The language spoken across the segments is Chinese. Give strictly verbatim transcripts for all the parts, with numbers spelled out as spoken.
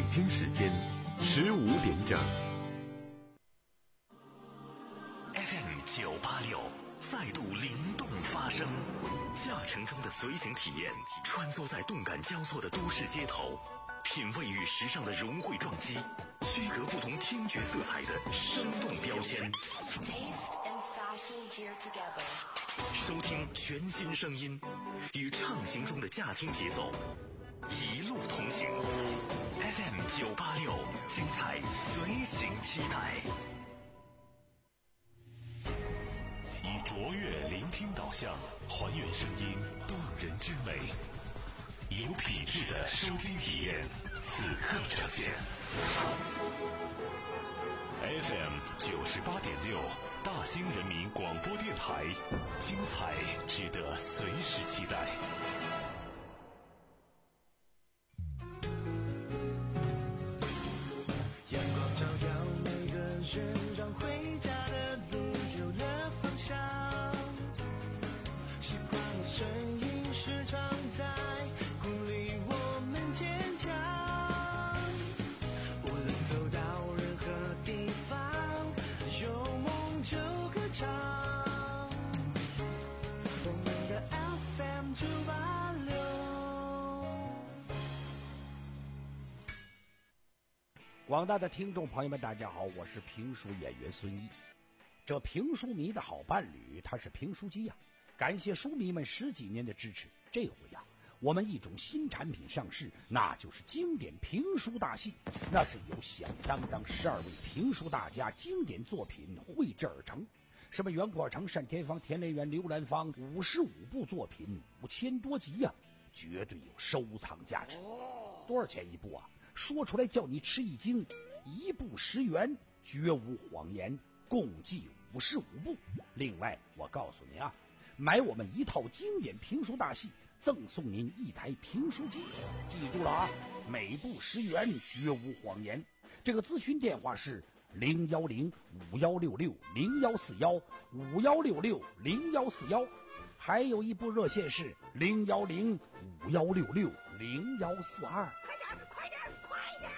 京时间十五点整。 F M 九八六再度灵动发声，驾乘中的随行体验，穿梭在动感交错的都市街头，品味与时尚的融汇撞击，区隔不同听觉色彩的生动标签。收听全新声音，与畅行中的驾听节奏，一路同行。F M 九八六，精彩随行期待。以卓越聆听导向，还原声音动人之美，有品质的收听体验，此刻呈现。F M 九十八点六，大兴人民广播电台，精彩值得随时期待。 阳光照耀每个人，让回家的路有了方向。习惯的声音时常在鼓励我们坚强。无论走到任何地方，有梦就歌唱。我们的 F M 九八六。 广大的听众朋友们大家好，我是评书演员孙一。这评书迷的好伴侣他是评书机呀、啊，感谢书迷们十几年的支持。这回呀、啊，我们一种新产品上市，那就是经典评书大戏。那是由响当当十二位评书大家经典作品绘制而成，什么袁阔成、单田芳、田连元、刘兰芳，五十五部作品，五千多集呀、啊，绝对有收藏价值。多少钱一部啊？说出来叫你吃一惊，一部十元，绝无谎言，共计五十五部。另外我告诉您啊，买我们一套经典评书大戏，赠送您一台评书机。记住了啊，每部十元，绝无谎言。这个咨询电话是零幺零五幺六六零幺四幺五幺六六零幺四幺，还有一部热线是零幺零五幺六六零幺四二。 快点，快点，快点！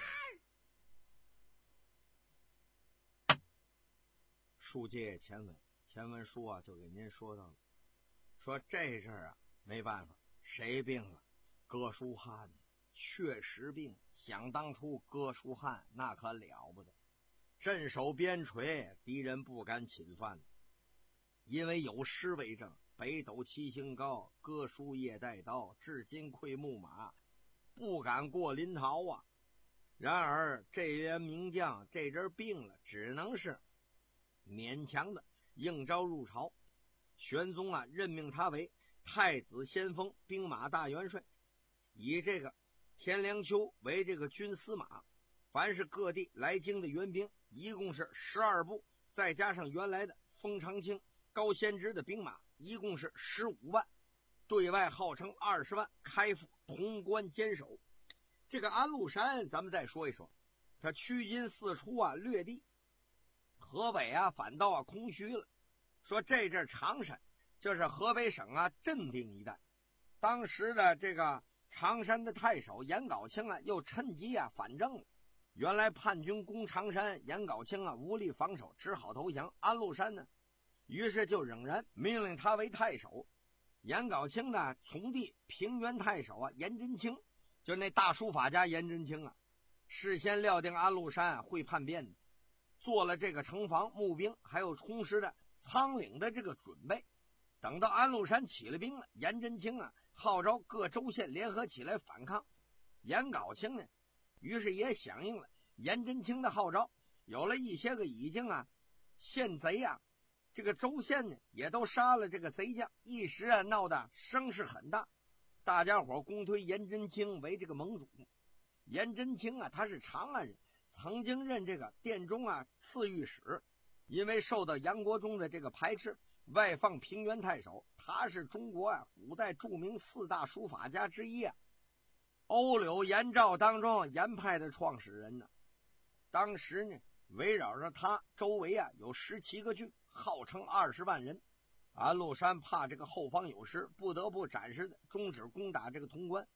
书接前文，前文书啊就给您说到了，说这阵儿啊没办法，谁病了？哥舒翰确实病。想当初哥舒翰那可了不得，镇守边陲，敌人不敢侵犯，因为有诗为证：北斗七星高，哥舒夜带刀，至今窥牧马，不敢过临洮啊。然而这员名将这阵病了，只能是勉强的应召入朝。玄宗啊任命他为太子先锋兵马大元帅，以这个田良秋为这个军司马。凡是各地来京的援兵一共是十二部，再加上原来的封长清、高仙芝的兵马，一共是十五万，对外号称二十万，开赴潼关坚守。这个安禄山咱们再说一说，他驱军四出啊，掠地，河北啊反倒啊空虚了。说这阵常山就是河北省啊镇定一带，当时的这个常山的太守颜杲卿啊又趁机啊反正了。原来叛军攻常山，颜杲卿啊无力防守，只好投降。安禄山呢于是就仍然命令他为太守。颜杲卿呢从弟平原太守啊颜真卿，就那大书法家颜真卿啊，事先料定安禄山啊会叛变的，做了这个城防、募兵还有充实的仓廪的这个准备。等到安禄山起了兵了，颜真卿啊号召各州县联合起来反抗。颜杲卿呢于是也响应了颜真卿的号召，有了一些个已经啊县贼啊，这个州县呢也都杀了这个贼将，一时啊闹得声势很大。大家伙公推颜真卿为这个盟主。颜真卿啊他是长安人，曾经任这个殿中啊刺御史，因为受到杨国忠的这个排斥，外放平原太守。他是中国啊古代著名四大书法家之一啊，欧柳颜赵当中颜派的创始人呢。当时呢围绕着他周围啊有十七个郡，号称二十万人。安禄山怕这个后方有失，不得不暂时的终止攻打这个潼关。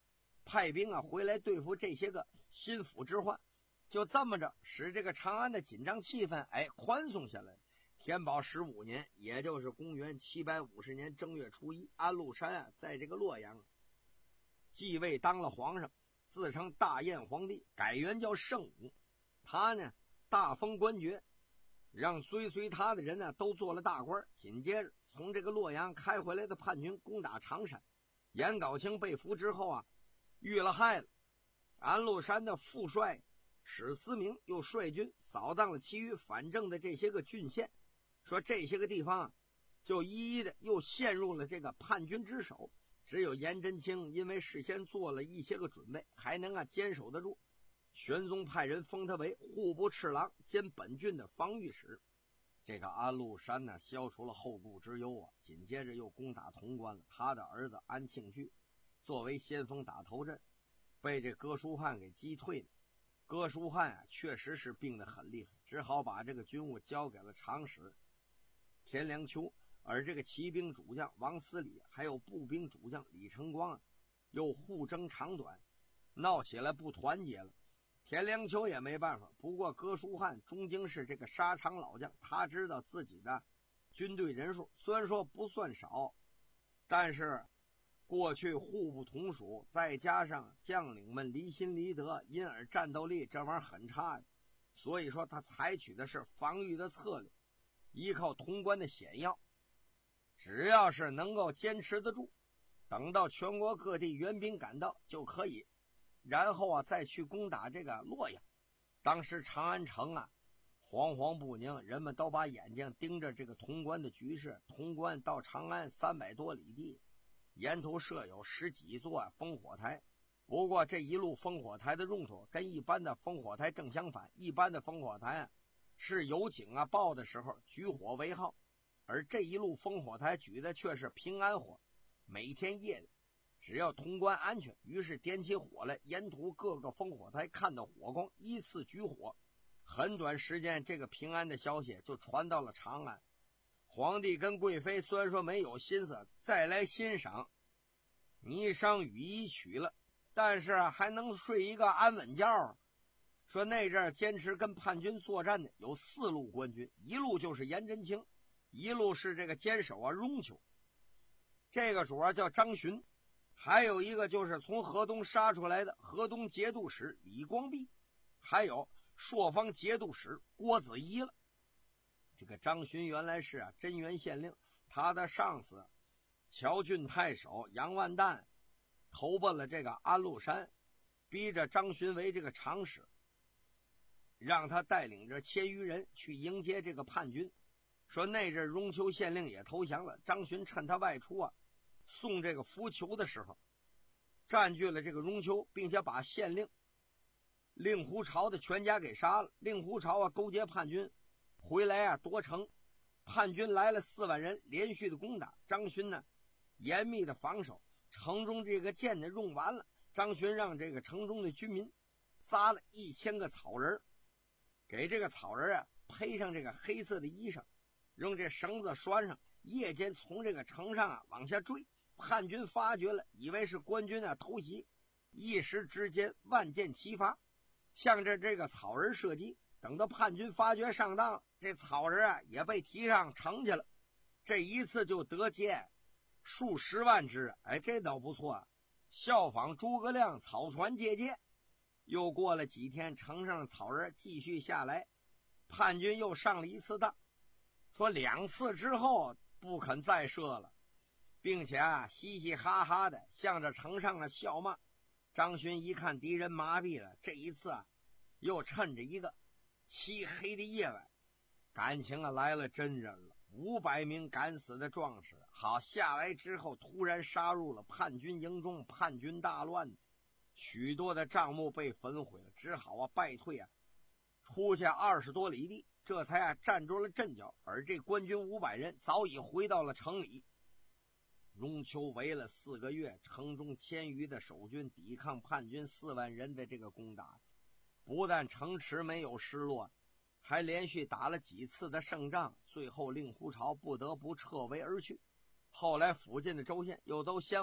派兵啊回来对付这些个心腹之患。就这么着，使这个长安的紧张气氛哎宽松下来。天宝十五年，也就是公元七百五十年正月初一，安禄山啊在这个洛阳继位当了皇上，自称大燕皇帝，改元叫圣武。他呢大封官爵，让追随他的人呢都做了大官。紧接着从这个洛阳开回来的叛军攻打常山，颜杲卿被俘之后啊遇了害了。安禄山的副帅史思明又率军扫荡了其余反正的这些个郡县，说这些个地方啊就一一的又陷入了这个叛军之手。只有颜真卿因为事先做了一些个准备，还能啊坚守得住。玄宗派人封他为户部侍郎兼本郡的防御使。这个安禄山呢消除了后顾之忧啊，紧接着又攻打潼关了。他的儿子安庆绪作为先锋打头阵，被这哥舒翰给击退了。哥舒翰啊确实是病得很厉害，只好把这个军务交给了长史田良秋。而这个骑兵主将王思礼还有步兵主将李成光啊又互争长短，闹起来不团结了。田良秋也没办法，不过哥舒翰终究是这个沙场老将，他知道自己的军队人数虽然说不算少，但是过去互不同属，再加上将领们离心离德，因而战斗力这玩意儿很差，所以说他采取的是防御的策略，依靠潼关的险要，只要是能够坚持得住，等到全国各地援兵赶到就可以，然后啊再去攻打这个洛阳。当时长安城啊惶惶不宁，人们都把眼睛盯着这个潼关的局势。潼关到长安三百多里地，沿途设有十几座烽火台。不过这一路烽火台的用途跟一般的烽火台正相反，一般的烽火台啊是有警啊报的时候举火为号，而这一路烽火台举的却是平安火。每天夜里只要潼关安全，于是点起火来，沿途各个烽火台看到火光，依次举火。很短时间，这个平安的消息就传到了长安。皇帝跟贵妃虽然说没有心思再来欣赏霓裳羽衣曲了，但是还能睡一个安稳觉。说那阵坚持跟叛军作战的有四路官军，一路就是颜真卿，一路是这个坚守啊雍丘，这个主要叫张巡，还有一个就是从河东杀出来的河东节度使李光弼，还有朔方节度使郭子仪了。这个张巡原来是啊真元县令，他的上司乔郡太守杨万旦投奔了这个安禄山，逼着张巡为这个长史，让他带领着千余人去迎接这个叛军。说那阵雍丘县令也投降了，张巡趁他外出啊送这个浮囚的时候，占据了这个雍丘，并且把县令令狐潮的全家给杀了。令狐潮啊勾结叛军回来啊夺城，叛军来了四万人，连续的攻打。张巡呢严密的防守，城中这个箭呢用完了，张巡让这个城中的军民扎了一千个草人，给这个草人啊配上这个黑色的衣裳，用这绳子拴上，夜间从这个城上啊往下坠。叛军发觉了，以为是官军啊偷袭，一时之间万箭齐发，向着这个草人射击。等到叛军发觉上当了，这草人啊也被提上城去了。这一次就得箭数十万只，哎，这倒不错啊，效仿诸葛亮草船借箭。又过了几天，城上的草人继续下来，叛军又上了一次当，说两次之后不肯再射了，并且啊嘻嘻哈哈的向着城上啊笑骂。张巡一看敌人麻痹了，这一次啊又趁着一个漆黑的夜晚，感情啊来了真人了。五百名敢死的壮士好下来之后，突然杀入了叛军营中，叛军大乱，许多的帐幕被焚毁了，只好啊败退啊出下二十多里地，这才啊站住了阵脚。而这官军五百人早已回到了城里。雍丘围了四个月，城中千余的守军抵抗叛军四万人的这个攻打，不但城池没有失落，还连续打了几次的胜仗，最后令狐潮不得不撤围而去。后来附近的州县又都先后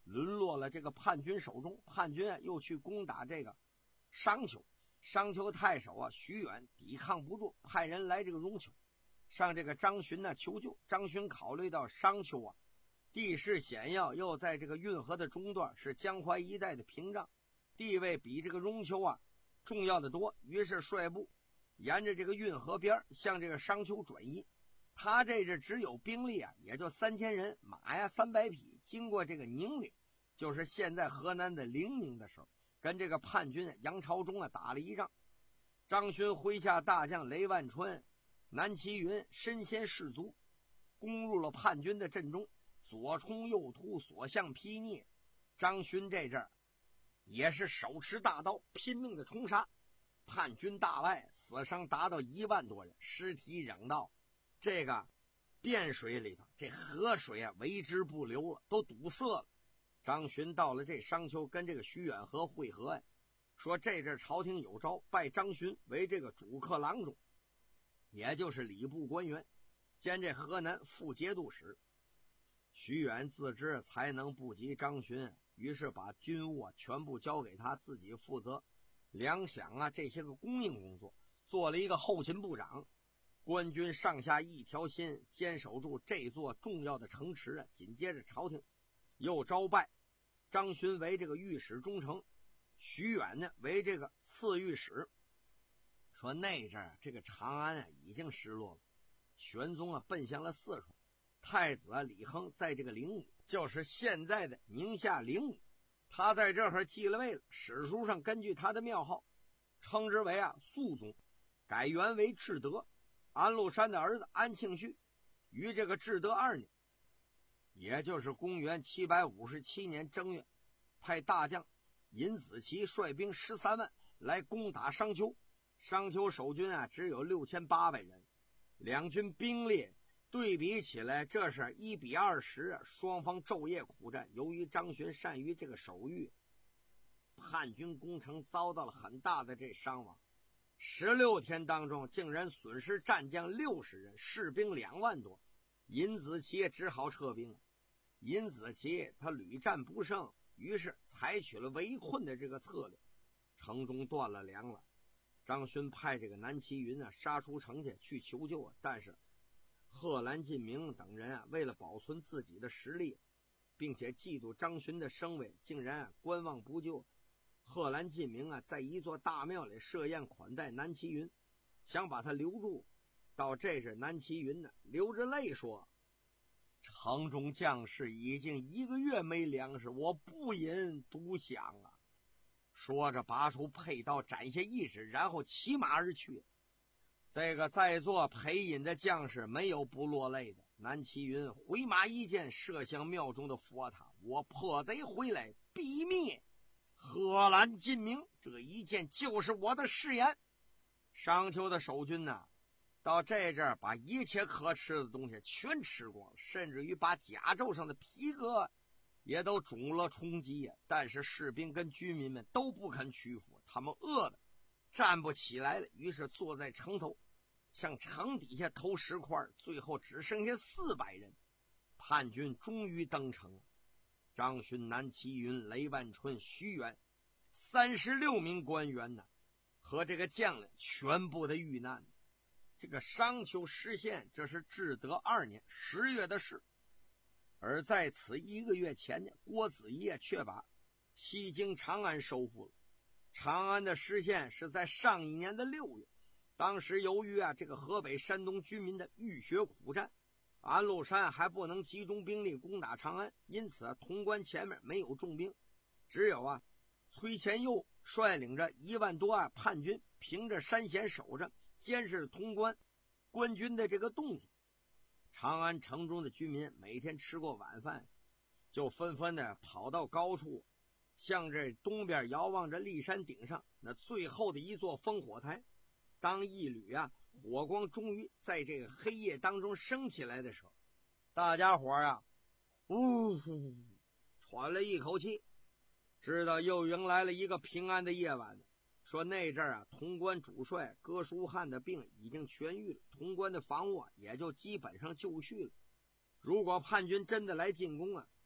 沦落了这个叛军手中。叛军啊又去攻打这个商丘，商丘太守啊徐远抵抗不住，派人来这个荣丘，上这个张巡呢求救。张巡考虑到商丘啊地势险要，又在这个运河的中段，是江淮一带的屏障，地位比这个荣丘啊重要的多，于是率部沿着这个运河边向这个商丘转移。他这这只有兵力啊也就三千人，马呀三百匹，经过这个宁陵，就是现在河南的灵宁的时候，跟这个叛军杨朝忠啊打了一仗。张勋麾下大将雷万春、南齐云身先士卒，攻入了叛军的阵中，左冲右突，所向披靡。张勋这阵儿也是手持大刀拼命的冲杀，叛军大败，死伤达到一万多人，尸体扔到这个汴水里头，这河水啊为之不流了，都堵塞了。张巡到了这商丘，跟这个徐远和会合呀，说这阵朝廷有诏，拜张巡为这个主客郎中，也就是礼部官员，兼这河南副节度使。徐远自知才能不及张巡，于是把军务啊全部交给他，自己负责粮饷啊这些个供应工作，做了一个后勤部长。官军上下一条心，坚守住这座重要的城池啊。紧接着朝廷又招拜张巡为这个御史中丞，徐远呢为这个次御史。说那阵儿这个长安啊已经失落了，玄宗啊奔向了四川，太子啊李亨在这个灵武，就是现在的宁夏灵武，他在这儿继了位了。史书上根据他的庙号称之为啊肃宗，改元为至德。安禄山的儿子安庆绪于这个至德二年，也就是公元七百五十七年正月，派大将尹子奇率兵十三万来攻打商丘。商丘守军啊只有六千八百人，两军兵力对比起来，这是一比二十啊，双方昼夜苦战。由于张巡善于这个守御，叛军攻城遭到了很大的这伤亡。十六天当中，竟然损失战将六十人，士兵两万多。尹子奇也只好撤兵了。尹子奇他屡战不胜，于是采取了围困的这个策略，城中断了粮了。张勋派这个南齐云啊杀出城去去求救啊，但是贺兰进明等人啊为了保存自己的实力，并且嫉妒张勋的声威，竟然啊观望不救。贺兰进明啊在一座大庙里设宴款待南齐云，想把他留住。到这时南齐云呢流着泪说，城中将士已经一个月没粮食，我不忍独享啊。说着拔出佩刀斩下一指，然后骑马而去。这个在座陪饮的将士没有不落泪的。南齐云回马一箭射向庙中的佛塔，我破贼回来必灭贺兰进明，这一箭就是我的誓言。商丘的守军呢到这阵儿把一切可吃的东西全吃光了，甚至于把甲胄上的皮革也都肿了充饥。但是士兵跟居民们都不肯屈服，他们饿的站不起来了，于是坐在城头向城底下投石块，最后只剩下四百人。叛军终于登城了。张勋、南齐云、雷万春、徐远三十六名官员呢和这个将领全部的遇难。这个商丘失陷，这是至德二年十月的事。而在此一个月前呢，郭子仪却把西京长安收复了。长安的失陷是在上一年的六月，当时由于啊这个河北山东居民的浴血苦战，安禄山还不能集中兵力攻打长安，因此啊潼关前面没有重兵，只有啊崔乾佑率领着一万多啊叛军凭着山险守着，监视潼关官军的这个动作。长安城中的居民每天吃过晚饭，就纷纷的跑到高处，向这东边遥望着骊山顶上那最后的一座烽火台。当一缕啊火光终于在这个黑夜当中升起来的时候，大家伙啊呜呼喘了一口气，知道又迎来了一个平安的夜晚。说那阵儿啊潼关主帅哥舒翰的病已经痊愈了，潼关的防务啊也就基本上就绪了。如果叛军真的来进攻啊，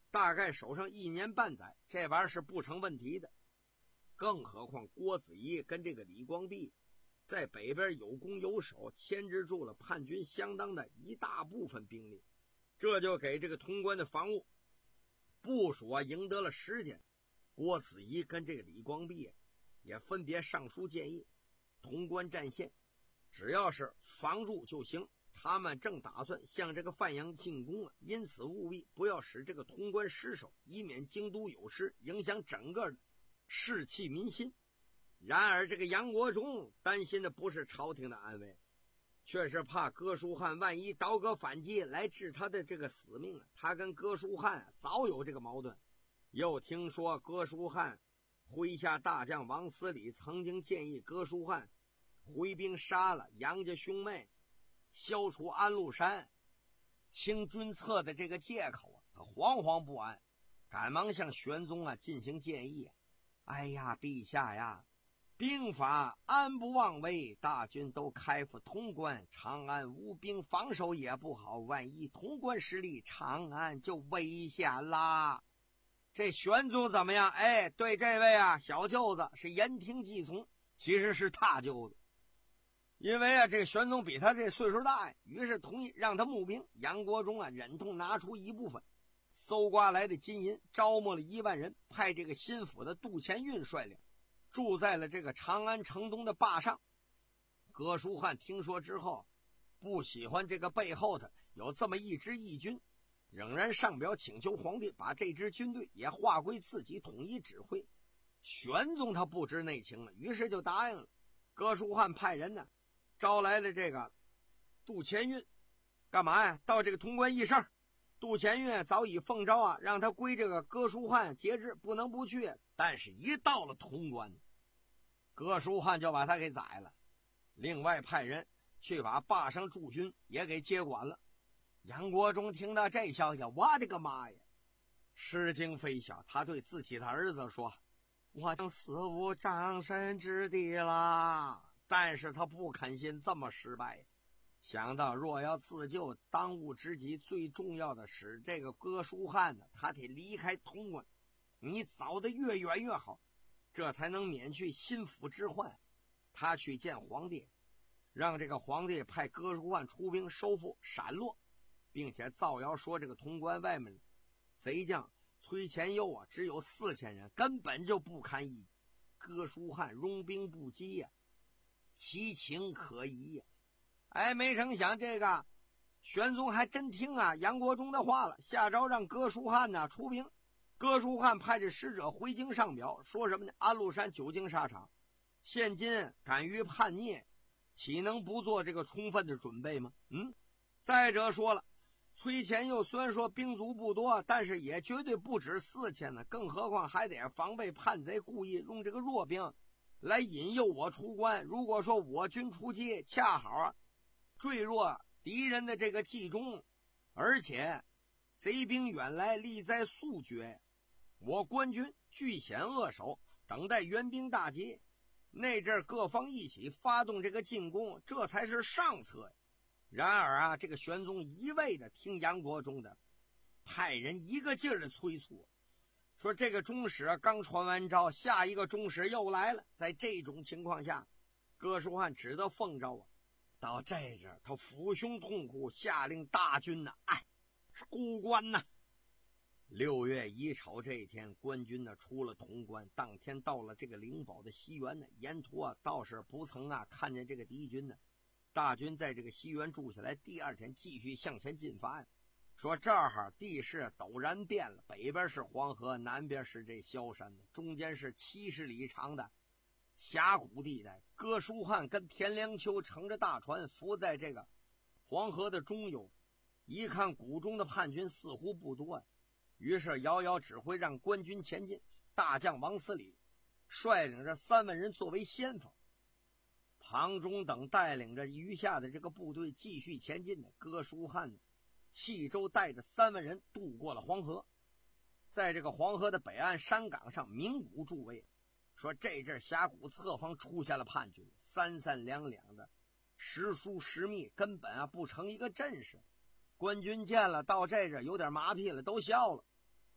大概守上一年半载，这玩意儿是不成问题的。更何况郭子仪跟这个李光弼在北边有攻有守，牵制住了叛军相当的一大部分兵力，这就给这个潼关的防务部署啊赢得了时间。郭子仪跟这个李光弼也分别上书建议，潼关战线只要是防住就行，他们正打算向这个范阳进攻啊，因此务必不要使这个潼关失守，以免京都有失，影响整个的士气民心。然而这个杨国忠担心的不是朝廷的安危，却是怕哥舒翰万一倒戈反击来治他的这个死命啊。他跟哥舒翰、啊、早有这个矛盾，又听说哥舒翰麾下大将王思礼曾经建议哥舒翰回兵杀了杨家兄妹，消除安禄山清君侧的这个借口啊，他惶惶不安，赶忙向玄宗啊进行建议。哎呀，陛下呀，兵法安不妄为，大军都开赴潼关，长安无兵防守也不好，万一潼关失利，长安就危险啦。这玄宗怎么样？哎，对这位啊小舅子是言听计从，其实是大舅子。因为啊这个玄宗比他这岁数大呀，于是同意让他募兵。杨国忠啊忍痛拿出一部分搜刮来的金银，招募了一万人，派这个心腹的杜前运率领，住在了这个长安城东的坝上。哥舒翰听说之后，不喜欢这个背后的有这么一支义军，仍然上表请求皇帝把这支军队也划归自己统一指挥。玄宗他不知内情了，于是就答应了。哥舒翰派人呢招来了这个杜前运，干嘛呀？到这个潼关议事。杜前运早已奉诏啊，让他归这个哥舒翰节制，不能不去。但是一到了潼关，哥舒翰就把他给宰了，另外派人去把坝上驻军也给接管了。杨国忠听到这消息，我的个妈呀，吃惊非小。他对自己的儿子说，我将死无葬身之地啦。但是他不肯信这么失败，想到若要自救，当务之急最重要的是这个哥舒翰呢，他得离开潼关，你走得越远越好，这才能免去心腹之患。他去见皇帝，让这个皇帝派哥舒翰出兵收复陕洛，并且造谣说这个潼关外面贼将崔前佑啊只有四千人，根本就不堪一击。哥舒翰拥兵不击呀、啊，其情可疑呀、啊！哎，没成想这个玄宗还真听啊杨国忠的话了，下诏让哥舒翰呢出兵。哥舒翰派着使者回京上表，说什么呢？安禄山久经沙场，现今敢于叛逆，岂能不做这个充分的准备吗？嗯，再者说了，崔前佑虽然说兵卒不多，但是也绝对不止四千呢，更何况还得防备叛贼故意用这个弱兵来引诱我出关。如果说我军出击，恰好啊坠落敌人的这个计中，而且贼兵远来，力在速决，我官军据险扼守，等待援兵大捷，那阵各方一起发动这个进攻，这才是上策呀。然而啊，这个玄宗一味的听杨国忠的，派人一个劲儿的催促，说这个中使刚传完诏，下一个中使又来了。在这种情况下，哥舒翰只得奉诏啊，到这阵他抚胸痛哭，下令大军呐、啊，哎，出关呐、啊。六月乙丑这一天，官军呢出了潼关，当天到了这个灵宝的西园呢，沿途啊倒是不曾啊看见这个敌军呢。大军在这个西园住下来，第二天继续向前进发呀。说这儿地势陡然变了，北边是黄河，南边是这萧山的，中间是七十里长的峡谷地带。哥舒翰跟田良秋乘着大船浮在这个黄河的中游，一看谷中的叛军似乎不多呀，于是遥遥指挥让官军前进。大将王思礼率领着三万人作为先锋，庞忠等带领着余下的这个部队继续前进的。哥舒翰弃舟带着三万人渡过了黄河，在这个黄河的北岸山岗上鸣鼓助威，说这阵峡谷侧方出现了叛军，三三两两的，时疏时密，根本啊不成一个阵势。官军见了，到这阵有点麻痹了，都笑了。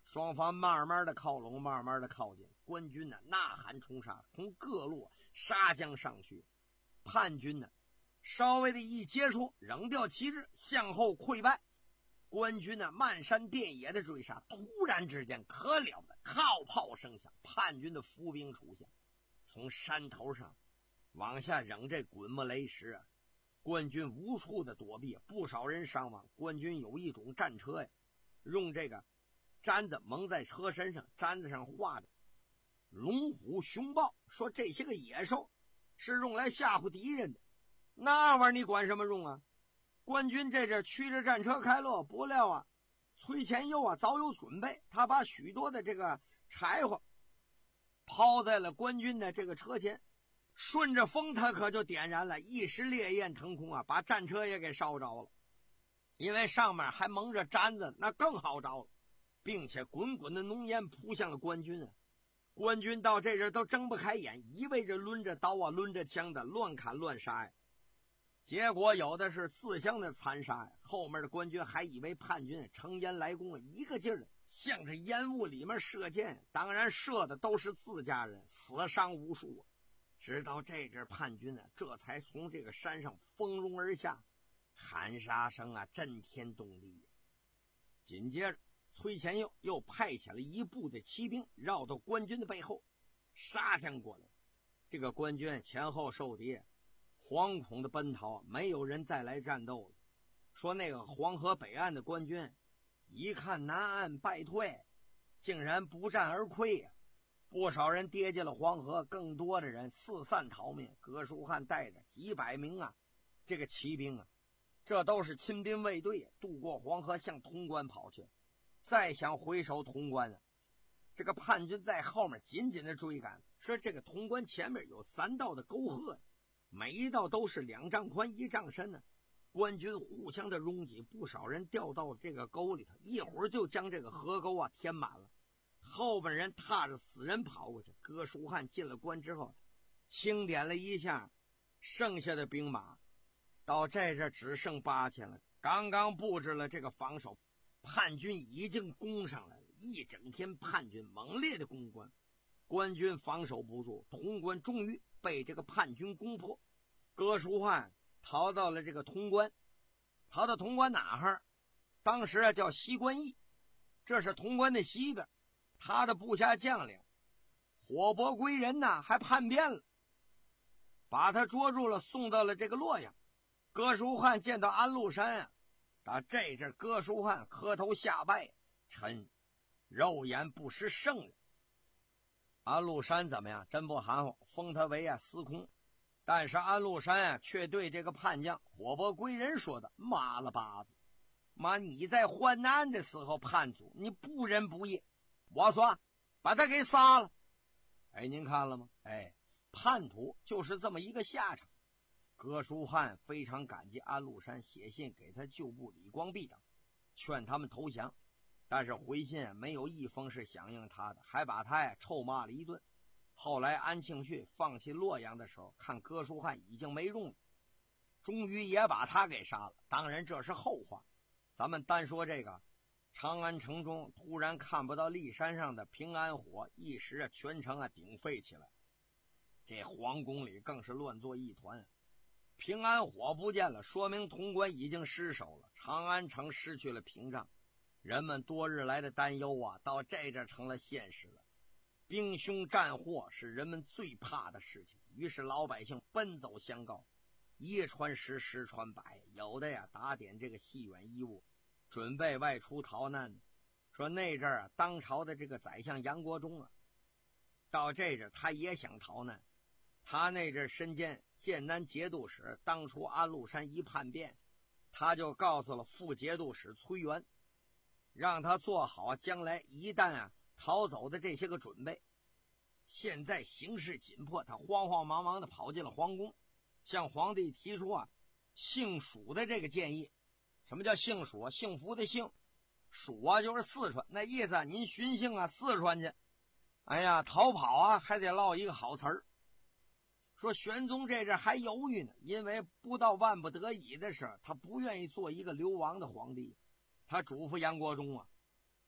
双方慢慢的靠拢，慢慢的靠近。官军呢呐喊冲杀，从各路杀将上去。叛军呢稍微的一接触，扔掉旗帜，向后溃败。官军呢漫山遍野的追杀，突然之间可了得，靠炮声响，叛军的伏兵出现，从山头上往下扔这滚木雷石啊！官军无处的躲避，不少人伤亡。官军有一种战车呀，用这个毡子蒙在车身上，毡子上画的龙虎熊豹，说这些个野兽是用来吓唬敌人的。那玩意儿你管什么用啊？官军这阵驱着战车开路，不料啊，崔前佑啊早有准备，他把许多的这个柴火抛在了官军的这个车前，顺着风他可就点燃了，一时烈焰腾空啊，把战车也给烧着了。因为上面还蒙着毡子，那更好着了，并且滚滚的浓烟扑向了官军啊。官军到这阵都睁不开眼，一味着抡着刀啊抡着枪的乱砍乱杀呀。结果有的是自相的残杀呀，后面的官军还以为叛军乘烟来攻，一个劲儿的向着烟雾里面射箭，当然射的都是自家人，死伤无数。直到这阵叛军呢，这才从这个山上蜂拥而下，喊杀声啊震天动地。紧接着崔前佑又派遣了一部的骑兵绕到官军的背后杀将过来，这个官军前后受敌，惶恐的奔逃，没有人再来战斗了。说那个黄河北岸的官军一看南岸败退，竟然不战而溃呀、啊！不少人跌进了黄河，更多的人四散逃命。哥舒翰带着几百名啊这个骑兵啊，这都是亲兵卫队，渡过黄河向潼关跑去。再想回守潼关啊，这个叛军在后面紧紧的追赶。说这个潼关前面有三道的沟壑，每一道都是两丈宽一丈深呢、啊。官军互相的拥挤，不少人掉到这个沟里头，一会儿就将这个河沟啊填满了。后边人踏着死人跑过去。哥舒翰进了关之后，清点了一下剩下的兵马，到这这只剩八千了。刚刚布置了这个防守，叛军已经攻上来了。一整天叛军猛烈的攻关，官军防守不住，潼关终于被这个叛军攻破。哥舒翰逃到了这个潼关，逃到潼关哪儿？当时啊叫西关驿，这是潼关的西边。他的部下将领火伯归人呢，还叛变了，把他捉住了，送到了这个洛阳。哥舒翰见到安禄山啊，打这阵哥舒翰磕头下拜，臣肉眼不识圣人。安禄山怎么样？真不含糊，封他为啊司空。但是安禄山啊，却对这个叛将火伯归人说的：“妈了巴子，妈你在患难的时候叛祖，你不仁不义，我说把他给杀了。”哎，您看了吗？哎，叛徒就是这么一个下场。哥舒翰非常感激安禄山，写信给他旧部李光弼等，劝他们投降。但是回信没有一封是响应他的，还把他呀臭骂了一顿。后来安庆绪放弃洛阳的时候，看哥舒翰已经没用了，终于也把他给杀了。当然这是后话，咱们单说这个长安城中突然看不到骊山上的平安火，一时啊全城啊鼎沸起来，这皇宫里更是乱作一团。平安火不见了，说明潼关已经失守了，长安城失去了屏障。人们多日来的担忧啊，到这阵成了现实了。兵凶战祸是人们最怕的事情，于是老百姓奔走相告，一传十，十传百，有的呀打点这个细远衣物，准备外出逃难。说那阵啊，当朝的这个宰相杨国忠啊，到这阵他也想逃难。他那阵身兼剑南节度使，当初安禄山一叛变，他就告诉了副节度使崔元，让他做好将来一旦啊逃走的这些个准备。现在形势紧迫，他慌慌忙忙的跑进了皇宫，向皇帝提出啊幸蜀的这个建议。什么叫幸蜀啊？幸福的幸，蜀啊就是四川，那意思啊您巡幸啊四川去。哎呀，逃跑啊还得落一个好词儿。说玄宗这阵还犹豫呢，因为不到万不得已的时候，他不愿意做一个流亡的皇帝。他嘱咐杨国忠啊，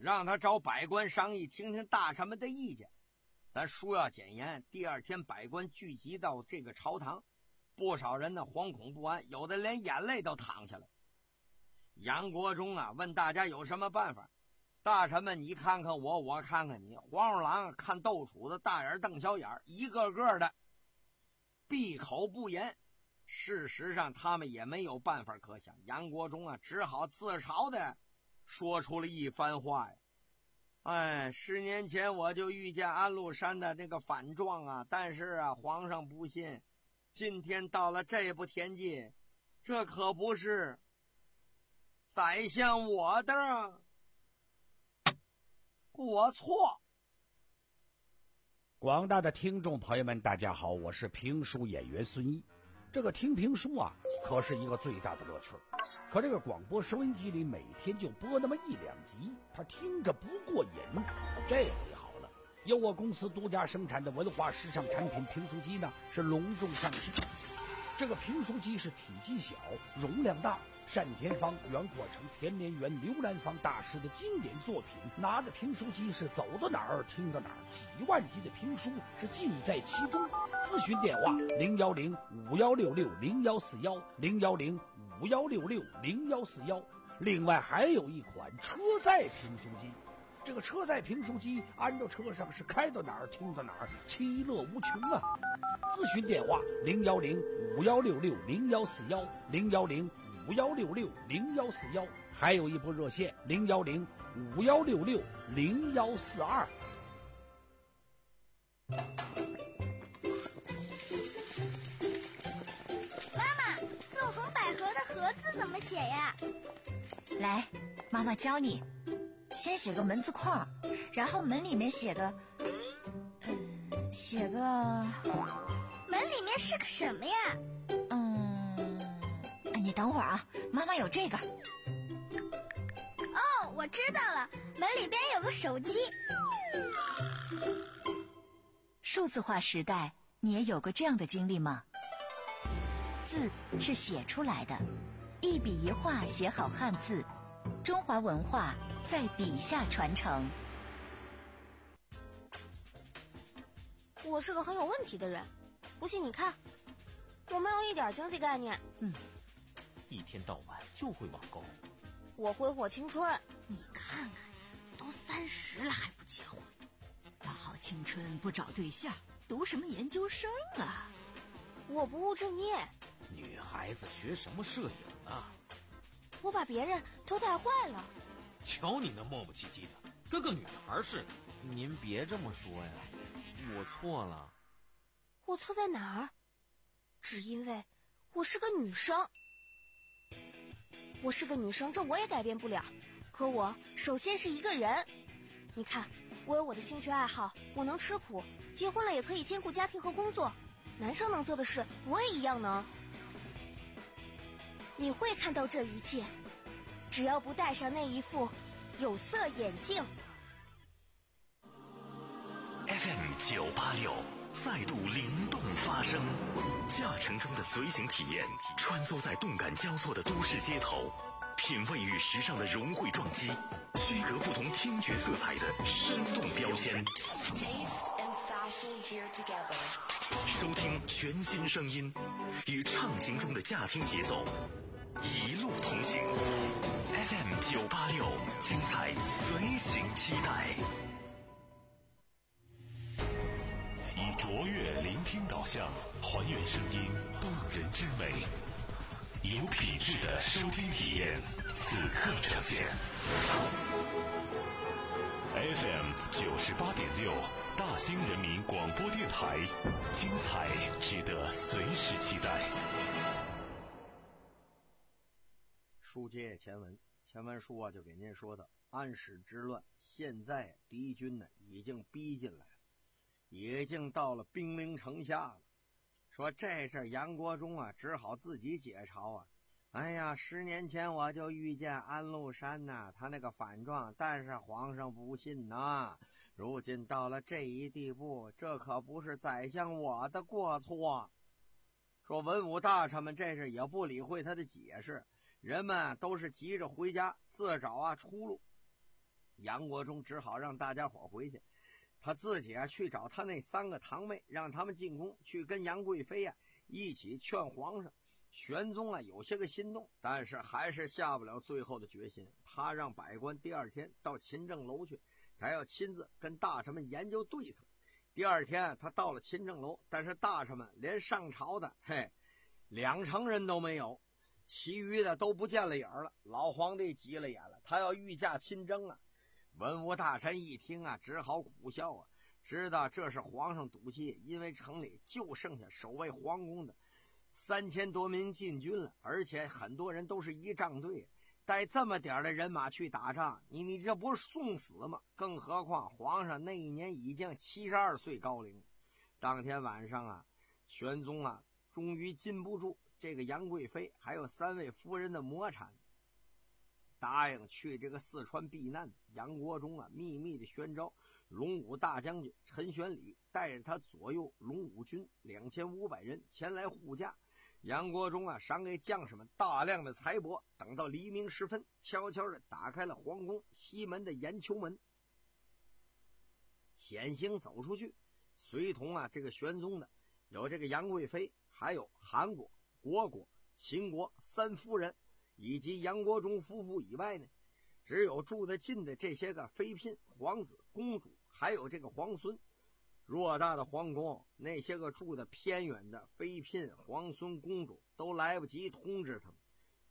让他找百官商议，听听大臣们的意见。咱书要简言，第二天百官聚集到这个朝堂，不少人呢惶恐不安，有的连眼泪都淌下来。杨国忠啊问大家有什么办法，大臣们你看看我，我看看你，黄鼠狼看豆杵子，大眼瞪小眼，一个个的闭口不言。事实上他们也没有办法可想，杨国忠啊只好自嘲的说出了一番话呀。哎，十年前我就遇见安禄山的这个反状啊，但是啊皇上不信，今天到了这步田地，这可不是宰相我的过错。 广大的听众朋友们大家好，我是评书演员孙一。这个听评书啊可是一个最大的乐趣，可这个广播收音机里每天就播那么一两集，他听着不过瘾。这回好了，由我公司独家生产的文化时尚产品评书机呢是隆重上市。这个评书机是体积小，容量大，单田芳、袁阔成、田连元、刘兰芳大师的经典作品，拿着评书机是走到哪儿听到哪儿，几万集的评书是尽在其中。咨询电话零幺零五幺六六零幺四幺零幺零五幺六六零幺四幺。另外还有一款车载评书机，这个车载评书机安到车上是开到哪儿听到哪儿，其乐无穷啊！咨询电话零幺零五幺六六零幺四幺零幺零五幺六六零幺四幺，还有一部热线零幺零五幺六六零幺四二。 妈妈，纵横捭阖的阖字怎么写呀？ 来，妈妈教你。先写个门字框，然后门里面写个，嗯，写个， 门里面是个什么呀？ 嗯，你等会儿啊，妈妈有这个。 哦，我知道了，门里边有个手机。 数字化时代，你也有过这样的经历吗？字是写出来的，一笔一画写好汉字，中华文化在笔下传承。 我是个很有问题的人，不信你看，我没有一点经济概念。 嗯，一天到晚就会网购。 我挥霍青春。 你看看，都三十了还不结婚，大好青春不找对象，读什么研究生啊？ 我不务正业。 女孩子学什么摄影啊？ 我把别人都带坏了。 瞧你那磨磨唧唧的，跟个女孩似的。 您别这么说呀，我错了。 我错在哪儿？只因为我是个女生。我是个女生，这我也改变不了。可我首先是一个人。你看，我有我的兴趣爱好，我能吃苦，结婚了也可以兼顾家庭和工作。男生能做的事，我也一样能。你会看到这一切，只要不戴上那一副有色眼镜。 F M 九八六再度灵动发声，驾乘中的随行体验，穿梭在动感交错的都市街头，品味与时尚的融汇撞击，区隔不同听觉色彩的生动标签。收听全新声音，与畅行中的驾听节奏，一路同行。F M 九八六，精彩随行期待。 以卓越聆听导向，还原声音动人之美，有品质的收听体验，此刻呈现。F M 九十八点六，大兴人民广播电台，精彩值得随时期待。 书接前文，前文书啊就给您说的安史之乱，现在敌军呢已经逼进来了，已经到了兵临城下了。说这阵杨国忠啊只好自己解嘲啊，哎呀，十年前我就遇见安禄山呐、啊，他那个反状，但是皇上不信呐。如今到了这一地步，这可不是宰相我的过错。说文武大臣们这是也不理会他的解释，人们都是急着回家自找啊出路。 杨国忠只好让大家伙回去，他自己啊去找他那三个堂妹，让他们进宫去跟杨贵妃啊一起劝皇上。玄宗啊有些个心动，但是还是下不了最后的决心。他让百官第二天到勤政楼去，他要亲自跟大臣们研究对策。第二天他到了勤政楼，但是大臣们连上朝的嘿两成人都没有，其余的都不见了影了。老皇帝急了眼了，他要御驾亲征啊！文武大臣一听啊，只好苦笑啊，知道这是皇上赌气，因为城里就剩下守卫皇宫的三千多名禁军了，而且很多人都是仪仗队，带这么点的人马去打仗，你你这不是送死吗？更何况皇上那一年已经七十二岁高龄。当天晚上啊，玄宗啊终于禁不住这个杨贵妃还有三位夫人的魔缠，答应去这个四川避难。杨国忠啊秘密的宣召龙武大将军陈玄礼带着他左右龙武军两千五百人前来护驾。杨国忠啊赏给将士们大量的财帛，等到黎明时分，悄悄地打开了皇宫西门的延秋门，潜行走出去。随同啊这个玄宗的有这个杨贵妃，还有韩国、国国、秦国三夫人，以及杨国忠夫妇以外呢，只有住得近的这些个妃嫔、皇子、公主，还有这个皇孙。偌大的皇宫，那些个住的偏远的妃嫔、皇孙、公主都来不及通知他们。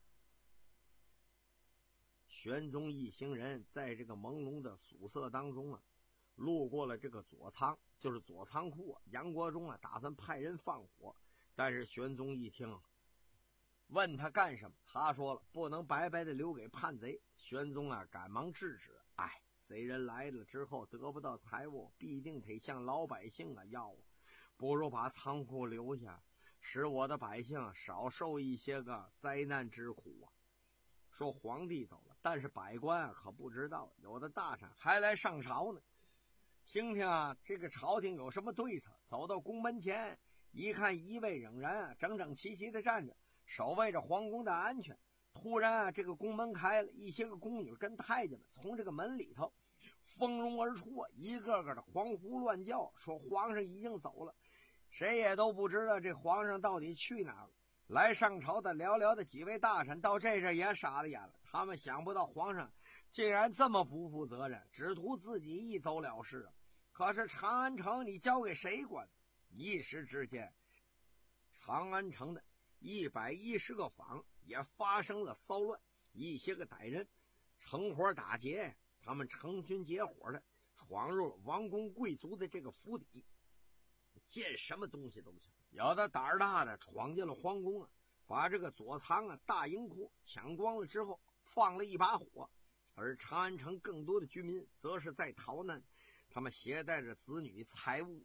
玄宗一行人在这个朦胧的宿舍当中啊，路过了这个左仓，就是左仓库啊。杨国忠啊打算派人放火，但是玄宗一听，问他干什么，他说了不能白白的留给叛贼。玄宗啊赶忙制止，哎，贼人来了之后得不到财物，必定得向老百姓啊要啊，不如把仓库留下，使我的百姓少受一些个灾难之苦啊。说皇帝走了，但是百官啊可不知道，有的大臣还来上朝呢，听听啊这个朝廷有什么对策。走到宫门前一看，一位仍然啊整整齐齐的站着，守卫着皇宫的安全。突然啊这个宫门开了，一些个宫女跟太监们从这个门里头蜂拥而出啊，一个个的狂呼乱叫，说皇上已经走了。谁也都不知道这皇上到底去哪了。来上朝的寥寥的几位大臣到这阵也傻了眼了，他们想不到皇上竟然这么不负责任，只图自己一走了事啊。可是长安城你交给谁管？一时之间，长安城的一百一十个坊也发生了骚乱，一些个歹人乘火打劫，他们成群结伙的闯入了王公贵族的这个府邸，见什么东西都抢。有的胆儿大的闯进了皇宫啊，把这个左仓啊大银库抢光了之后放了一把火。而长安城更多的居民则是在逃难，他们携带着子女财物，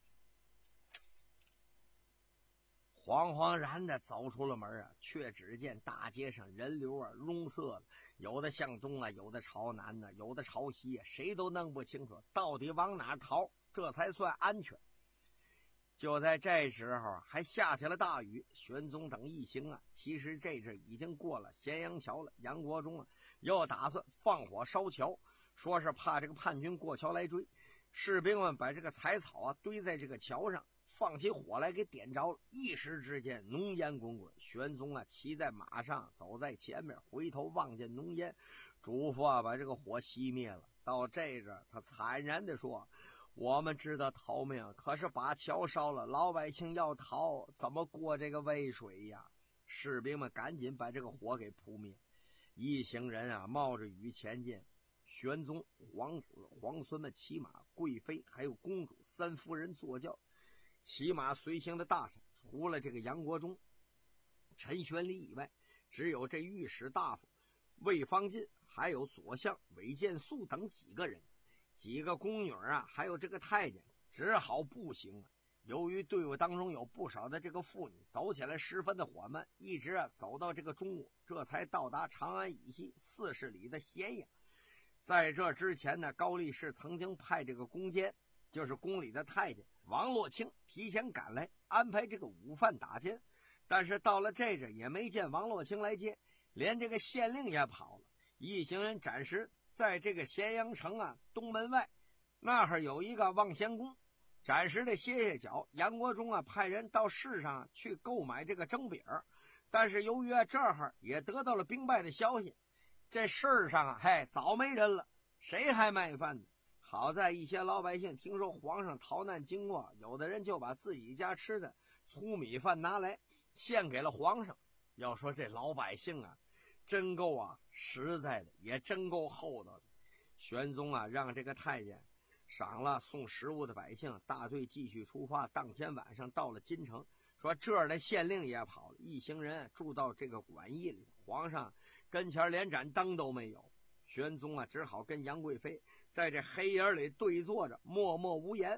惶惶然的走出了门啊，却只见大街上人流啊拥塞了，有的向东啊，有的朝南呢、啊，有的朝西啊，谁都弄不清楚到底往哪逃，这才算安全。就在这时候还下起了大雨，玄宗等一行啊，其实这阵已经过了咸阳桥了。杨国忠啊又打算放火烧桥，说是怕这个叛军过桥来追。士兵们把这个柴草啊堆在这个桥上，放起火来给点着了，一时之间浓烟滚滚。玄宗啊骑在马上走在前面，回头望见浓烟，嘱咐啊把这个火熄灭了。到这阵他惨然地说，我们知道逃命，可是把桥烧了，老百姓要逃怎么过这个渭水呀？士兵们赶紧把这个火给扑灭。一行人啊冒着雨前进，玄宗、皇子、皇孙们骑马，贵妃还有公主三夫人坐轿。骑马随行的大臣除了这个杨国忠、陈玄礼以外，只有这御史大夫魏方进还有左相韦建素等几个人。几个宫女啊还有这个太监只好步行啊。由于队伍当中有不少的这个妇女，走起来十分的缓慢，一直啊走到这个中午，这才到达长安以西四十里的咸阳。在这之前呢，高力士曾经派这个宫监，就是宫里的太监王洛卿提前赶来安排这个午饭打尖，但是到了这阵也没见王洛卿来接，连这个县令也跑了。一行人暂时在这个咸阳城啊东门外，那儿有一个望仙宫，暂时的歇歇脚。杨国忠啊派人到市上去购买这个蒸饼，但是由于啊这儿也得到了兵败的消息，这市上啊嘿早没人了，谁还卖饭呢？好在一些老百姓听说皇上逃难经过，有的人就把自己家吃的粗米饭拿来献给了皇上。要说这老百姓啊真够啊实在的，也真够厚道的。玄宗啊让这个太监赏了送食物的百姓，大队继续出发。当天晚上到了京城，说这儿的县令也跑了，一行人住到这个馆驿里，皇上跟前连盏灯都没有。玄宗啊只好跟杨贵妃在这黑夜里对坐着，默默无言。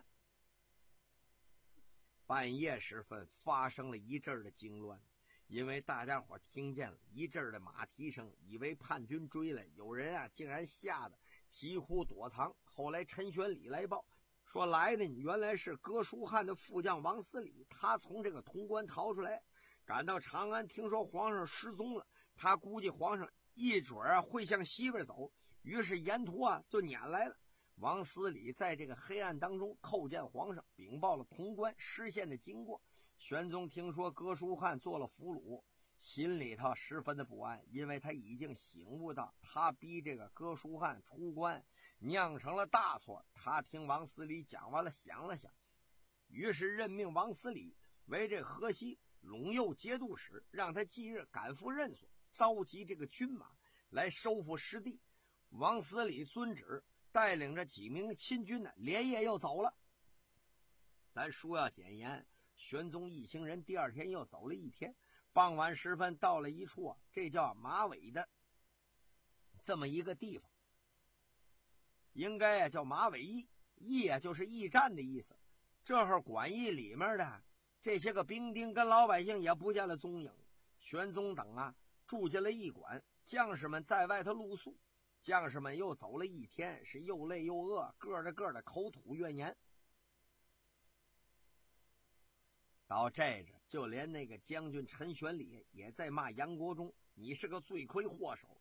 半夜时分发生了一阵的惊乱，因为大家伙听见了一阵的马蹄声，以为叛军追来，有人啊竟然吓得啼哭躲藏。后来陈玄礼来报说，来的原来是哥舒翰的副将王思礼，他从这个潼关逃出来，赶到长安，听说皇上失踪了，他估计皇上一准啊会向西边走，于是沿途啊就撵来了。王思礼在这个黑暗当中叩见皇上，禀报了潼关失陷的经过。玄宗听说哥舒翰做了俘虏，心里头十分的不安，因为他已经醒悟到他逼这个哥舒翰出关酿成了大错。他听王思礼讲完了，想了想，于是任命王思礼为这河西陇右节度使，让他即日赶赴任所，召集这个军马来收复失地。王思礼遵旨，带领着几名亲军呢，连夜又走了。咱书要简言，玄宗一行人第二天又走了一天，傍晚时分到了一处啊，这叫马尾的这么一个地方，应该啊叫马尾驿，驿啊就是驿站的意思。这会儿馆驿里面的这些个兵丁跟老百姓也不见了踪影。玄宗等啊住进了驿馆，将士们在外头露宿。将士们又走了一天，是又累又饿，个着个的口吐怨言。到这着，就连那个将军陈玄礼也在骂杨国忠，你是个罪魁祸首。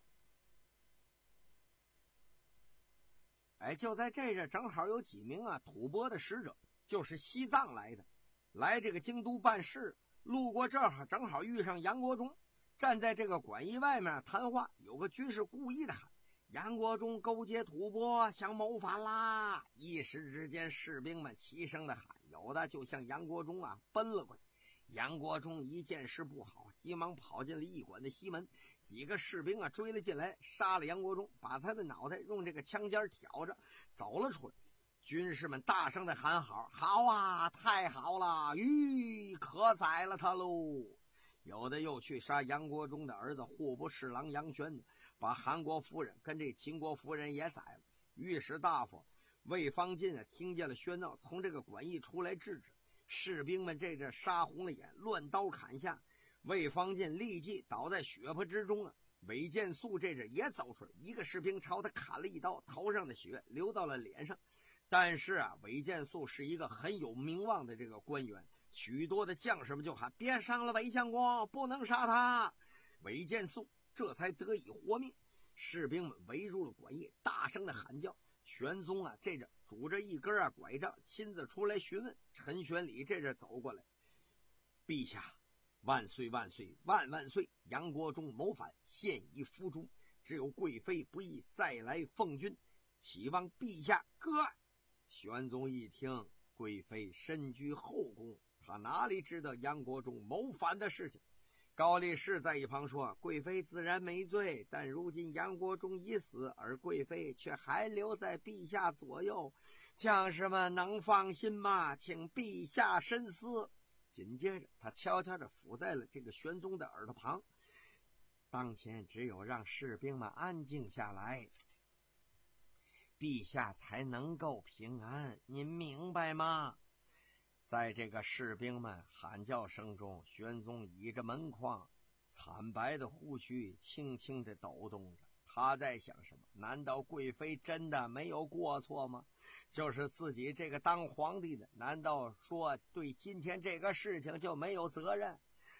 哎，就在这着，正好有几名啊吐蕃的使者，就是西藏来的，来这个京都办事，路过这儿正好遇上杨国忠，站在这个馆驿外面谈话。有个军士故意的喊，杨国忠勾结吐蕃，想谋反啦！一时之间，士兵们齐声的喊，有的就向杨国忠啊奔了过去。杨国忠一见势不好，急忙跑进了驿馆的西门。几个士兵啊追了进来，杀了杨国忠，把他的脑袋用这个枪尖挑着走了出来。军士们大声的喊好，好啊，太好了，吁，可宰了他喽！有的又去杀杨国忠的儿子户部侍郎杨玄，把韩国夫人跟这秦国夫人也宰了。御史大夫魏方进啊听见了喧闹，从这个馆驿出来制止。士兵们这阵杀红了眼，乱刀砍下。魏方进立即倒在血泊之中啊。韦建素这阵也走出来，一个士兵朝他砍了一刀，头上的血流到了脸上。但是啊，韦建素是一个很有名望的这个官员，许多的将士们就喊，别伤了韦相公，不能杀他。韦建素这才得以活命。士兵们围住了馆驿，大声的喊叫。玄宗啊这阵拄着一根啊拐杖，亲自出来询问。陈玄礼这阵走过来，陛下万岁万岁万万岁！杨国忠谋反，现已伏诛，只有贵妃不宜再来奉军，期望陛下割爱。玄宗一听，贵妃身居后宫，他哪里知道杨国忠谋反的事情？高力士在一旁说，贵妃自然没罪，但如今杨国忠已死，而贵妃却还留在陛下左右，将士们能放心吗？请陛下深思。紧接着他悄悄地抚在了这个玄宗的耳朵旁，当前只有让士兵们安静下来，陛下才能够平安，您明白吗？在这个士兵们喊叫声中，玄宗倚着门框，惨白的胡须轻轻地抖动着。他在想什么？难道贵妃真的没有过错吗？就是自己这个当皇帝的，难道说对今天这个事情就没有责任？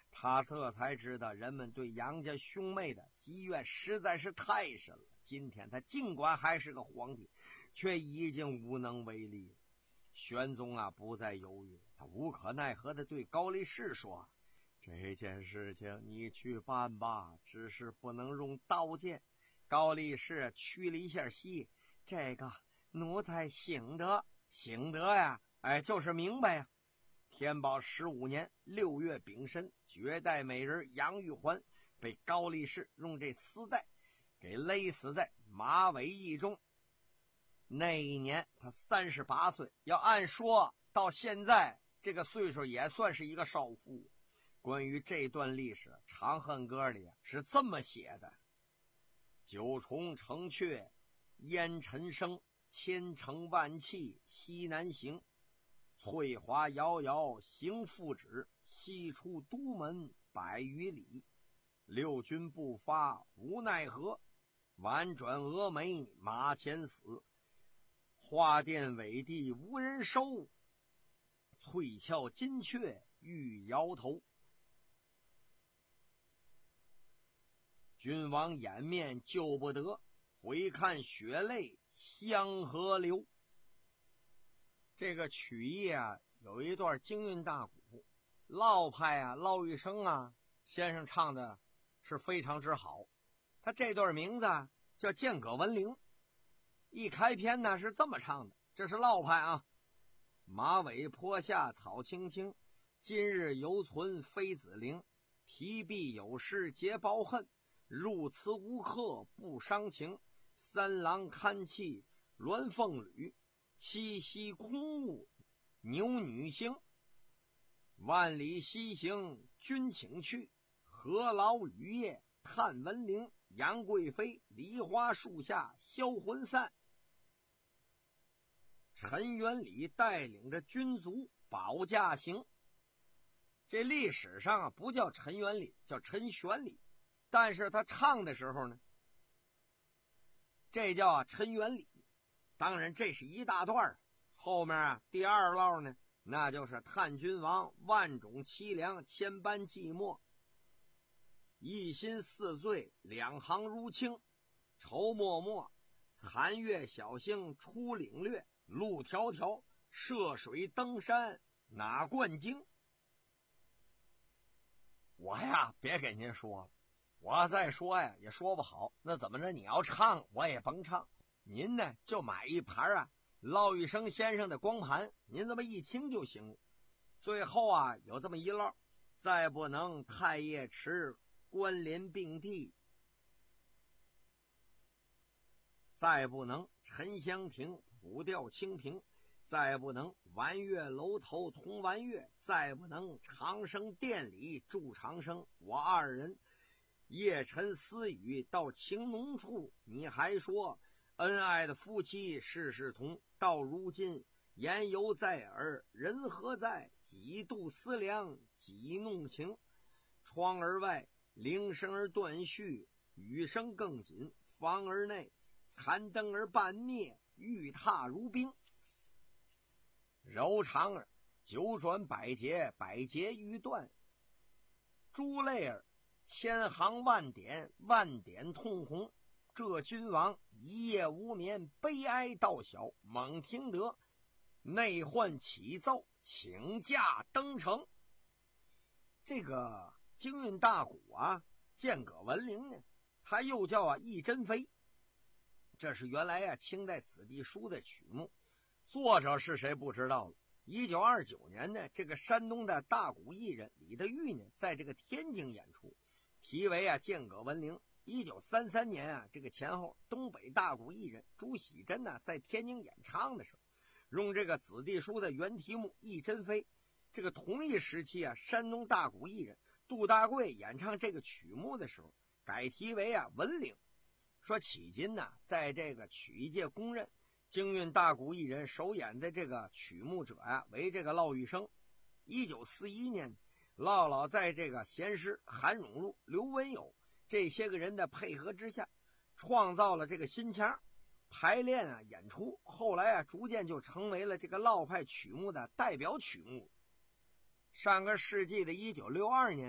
他这才知道人们对杨家兄妹的积怨实在是太深了。今天他尽管还是个皇帝，却已经无能为力了。玄宗啊，不再犹豫，他无可奈何地对高力士说：“这件事情你去办吧，只是不能用刀剑。”高力士屈了一下膝：“这个奴才醒得，醒得呀，哎，就是明白呀。”天宝十五年六月丙申，绝代美人杨玉环被高力士用这丝带给勒死在马尾驿中。那一年他三十八岁，要按说到现在这个岁数也算是一个少妇。关于这段历史，《长恨歌》里是这么写的：九重城阙烟尘生，千城万气西南行。翠华遥遥行复止，西出都门百余里。六军不发无奈何，宛转峨眉马前死。花钿委地无人收，翠翘金阙欲摇头。君王掩面救不得，回看血泪相和流。这个曲艺啊，有一段京韵大鼓，烙派啊，烙玉生啊先生唱的是非常之好。他这段名字啊叫《剑阁闻铃》，一开篇呢是这么唱的，这是烙派啊：马尾坡下草青青，今日犹存妃子陵。提壁有诗结胞恨，入祠无客不伤情。三郎看气鸾凤履，七夕空悟牛女星。万里西行君请去，何劳雨夜探闻铃。杨贵妃梨花树下销魂散。陈元礼带领着军卒保驾行。这历史上啊不叫陈元礼，叫陈玄礼，但是他唱的时候呢，这叫啊陈元礼。当然这是一大段，后面啊第二烙呢，那就是探君王万种凄凉，千般寂寞。一心似醉两行如清，愁默默残月小星出领略。路迢迢涉水登山哪冠经。我呀别给您说了，我再说呀也说不好，那怎么着，你要唱我也甭唱。您呢就买一盘啊烙玉生先生的光盘，您这么一听就行了。最后啊有这么一烙：再不能太液池关联并蒂，再不能沉香亭普调清平，再不能玩月楼头同玩月，再不能长生殿里住长生。我二人夜沉私语到情浓处，你还说恩爱的夫妻事事同。到如今言犹在耳，人何在？几度思量几弄情。窗儿外铃声儿断续，雨声更紧。房儿内残灯儿半灭，玉榻如冰。柔肠儿九转百结，百结欲断。珠泪儿千行万点，万点通红。这君王一夜无眠，悲哀到晓。猛听得内患起奏，请假登城。这个京韵大鼓啊，剑阁闻铃呢，它又叫啊一针飞。这是原来啊清代子弟书的曲目，作者是谁不知道了。一九二九年呢，这个山东的大鼓艺人李德裕呢，在这个天津演出，题为啊剑阁闻铃。一九三三年啊，这个前后东北大鼓艺人朱喜珍呢，在天津演唱的时候，用这个子弟书的原题目一针飞。这个同一时期啊，山东大鼓艺人杜大贵演唱这个曲目的时候，改题为啊闻铃。说迄今呢，在这个曲艺界公认京韵大鼓艺人首演的这个曲目者呀、啊，为这个烙玉生。一九四一年，烙老在这个贤师韩永禄、刘文友这些个人的配合之下，创造了这个新腔，排练啊演出，后来啊逐渐就成为了这个烙派曲目的代表曲目。上个世纪的一九六二年，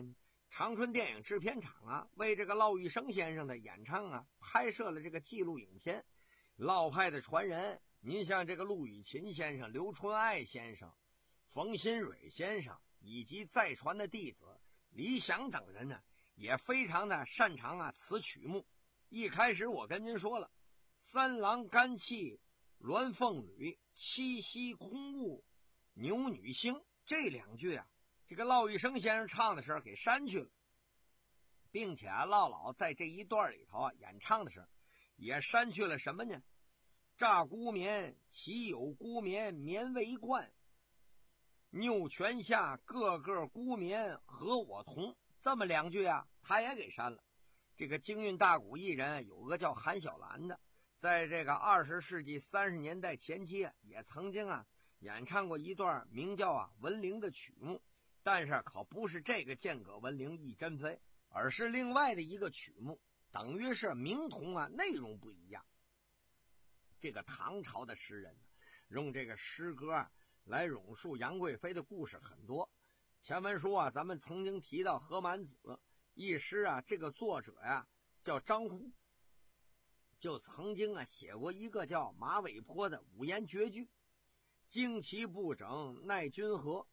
长春电影制片厂啊，为这个骆玉笙先生的演唱啊，拍摄了这个纪录影片。老派的传人，您像这个陆羽勤先生、刘春爱先生、冯新蕊先生，以及再传的弟子李想等人呢，也非常的擅长啊此曲目。一开始我跟您说了，三郎干气，鸾凤履，七夕空悟，牛女星，这两句啊，这个骆玉笙先生唱的时候给删去了，并且啊，姥姥在这一段里头啊演唱的时候也删去了什么呢？乍孤眠，岂有孤眠眠为冠，拗泉下个个孤眠和我同，这么两句啊他也给删了。这个京韵大鼓艺人有个叫韩小兰的，在这个二十世纪三十年代前期啊，也曾经啊演唱过一段名叫啊文铃的曲目，但是可不是这个剑阁文铃一针飞，而是另外的一个曲目，等于是名同啊，内容不一样。这个唐朝的诗人呢，用这个诗歌啊来咏述杨贵妃的故事很多。前文书啊，咱们曾经提到何满子一诗啊，这个作者呀、啊、叫张祜，就曾经啊写过一个叫马尾坡的五言绝句：旌旗不整奈君何，